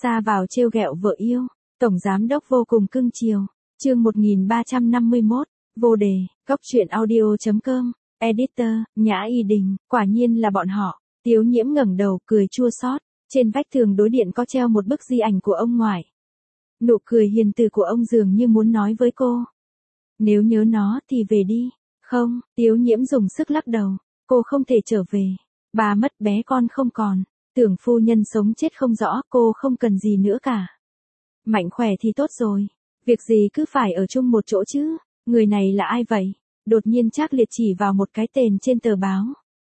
Ra vào trêu ghẹo vợ yêu, tổng giám đốc vô cùng cưng chiều. Chương 1351, vô đề, góc truyện audio.com, editor, Nhã Y Đình, quả nhiên là bọn họ. Tiếu Nhiễm ngẩng đầu, cười chua xót. Trên vách tường đối điện có treo một bức di ảnh của ông ngoại. Nụ cười hiền từ của ông dường như muốn nói với cô. Nếu nhớ nó thì về đi. Không, Tiếu Nhiễm dùng sức lắc đầu. Cô không thể trở về. Bà mất bé con không còn. Tưởng phu nhân sống chết không rõ, cô không cần gì nữa cả. Mạnh khỏe thì tốt rồi. Việc gì cứ phải ở chung một chỗ chứ. Người này là ai vậy? Đột nhiên Trác Liệt chỉ vào một cái tên trên tờ báo.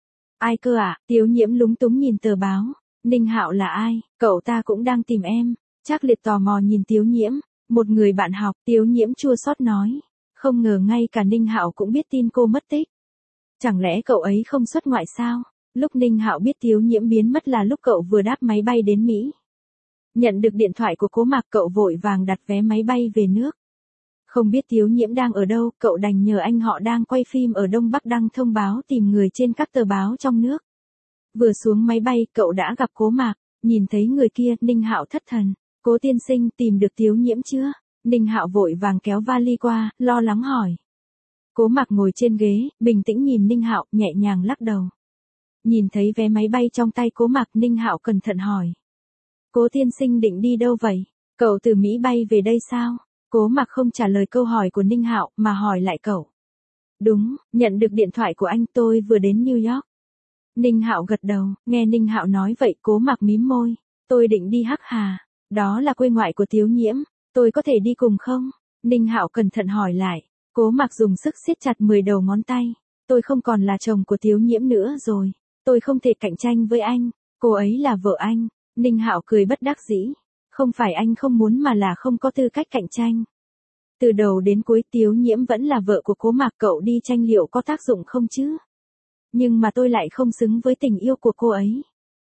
Ai cơ ạ? Tiếu Nhiễm lúng túng nhìn tờ báo. Ninh Hạo là ai? Cậu ta cũng đang tìm em. Trác Liệt tò mò nhìn Tiếu Nhiễm. Một người bạn học. Tiếu Nhiễm chua xót nói. Không ngờ ngay cả Ninh Hạo cũng biết tin cô mất tích. Chẳng lẽ cậu ấy không xuất ngoại sao? Lúc Ninh Hạo biết Tiếu Nhiễm biến mất là lúc cậu vừa đáp máy bay đến Mỹ. Nhận được điện thoại của Cố Mạc, cậu vội vàng đặt vé máy bay về nước. Không biết Tiếu Nhiễm đang ở đâu, cậu đành nhờ anh họ đang quay phim ở Đông Bắc đăng thông báo tìm người trên các tờ báo trong nước. Vừa xuống máy bay, cậu đã gặp Cố Mạc, nhìn thấy người kia, Ninh Hạo thất thần. Cố tiên sinh, tìm được Tiếu Nhiễm chưa? Ninh Hạo vội vàng kéo vali qua, lo lắng hỏi. Cố Mạc ngồi trên ghế, bình tĩnh nhìn Ninh Hạo, nhẹ nhàng lắc đầu. Nhìn thấy vé máy bay trong tay Cố Mạc, Ninh Hạo cẩn thận hỏi. Cố tiên sinh định đi đâu vậy? Cậu từ Mỹ bay về đây sao? Cố Mạc không trả lời câu hỏi của Ninh Hạo mà hỏi lại cậu. Đúng, nhận được điện thoại của anh, tôi vừa đến New York. Ninh Hạo gật đầu, nghe Ninh Hạo nói vậy Cố Mạc mím môi. Tôi định đi Hắc Hà, đó là quê ngoại của Tiếu Nhiễm, tôi có thể đi cùng không? Ninh Hạo cẩn thận hỏi lại. Cố Mạc dùng sức siết chặt 10 đầu ngón tay. Tôi không còn là chồng của Tiếu Nhiễm nữa rồi. Tôi không thể cạnh tranh với anh, cô ấy là vợ anh. Ninh Hạo cười bất đắc dĩ. Không phải anh không muốn mà là không có tư cách cạnh tranh. Từ đầu đến cuối Tiếu Nhiễm vẫn là vợ của Cố Mạc, cậu đi tranh liệu có tác dụng không chứ? Nhưng mà tôi lại không xứng với tình yêu của cô ấy.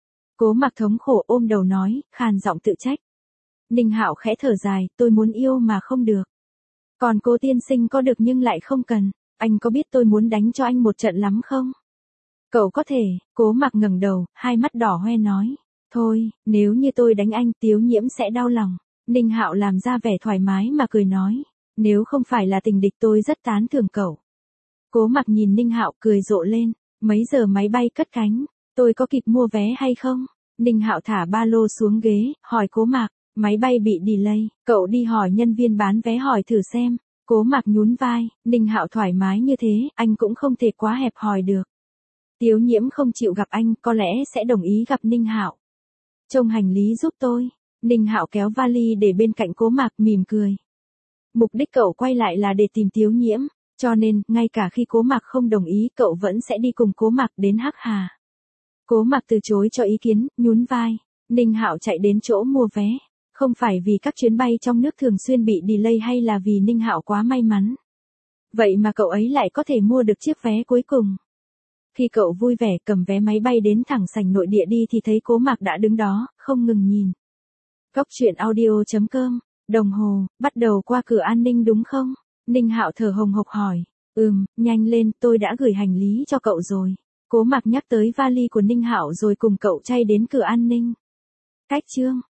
Cố Mạc thống khổ ôm đầu nói, khàn giọng tự trách. Ninh Hạo khẽ thở dài, tôi muốn yêu mà không được. Còn cô tiên sinh có được nhưng lại không cần. Anh có biết tôi muốn đánh cho anh một trận lắm không? Cậu có thể. Cố Mạc ngẩng đầu, hai mắt đỏ hoe nói. Thôi, nếu như tôi đánh anh, Tiếu Nhiễm sẽ đau lòng. Ninh Hạo làm ra vẻ thoải mái mà cười nói. Nếu không phải là tình địch tôi rất tán thưởng cậu. Cố Mạc nhìn Ninh Hạo cười rộ lên. Mấy giờ máy bay cất cánh? Tôi có kịp mua vé hay không? Ninh Hạo thả ba lô xuống ghế, hỏi Cố Mạc. Máy bay bị delay, cậu đi hỏi nhân viên bán vé hỏi thử xem. Cố Mạc nhún vai, Ninh Hạo thoải mái như thế, anh cũng không thể quá hẹp hòi được. Tiếu Nhiễm không chịu gặp anh, có lẽ sẽ đồng ý gặp Ninh Hạo. Trông hành lý giúp tôi. Ninh Hạo kéo vali để bên cạnh Cố Mạc, mỉm cười. Mục đích cậu quay lại là để tìm Tiếu Nhiễm, cho nên, ngay cả khi Cố Mạc không đồng ý, cậu vẫn sẽ đi cùng Cố Mạc đến Hắc Hà. Cố Mạc từ chối cho ý kiến, nhún vai. Ninh Hạo chạy đến chỗ mua vé. Không phải vì các chuyến bay trong nước thường xuyên bị delay hay là vì Ninh Hạo quá may mắn. Vậy mà cậu ấy lại có thể mua được chiếc vé cuối cùng. Khi cậu vui vẻ cầm vé máy bay đến thẳng sảnh nội địa đi thì thấy Cố Mạc đã đứng đó, không ngừng nhìn. Góc truyện audio.com, đồng hồ, bắt đầu qua cửa an ninh đúng không? Ninh Hạo thở hồng hộc hỏi. Nhanh lên, tôi đã gửi hành lý cho cậu rồi. Cố Mạc nhắc tới vali của Ninh Hạo rồi cùng cậu chay đến cửa an ninh. Cách chương.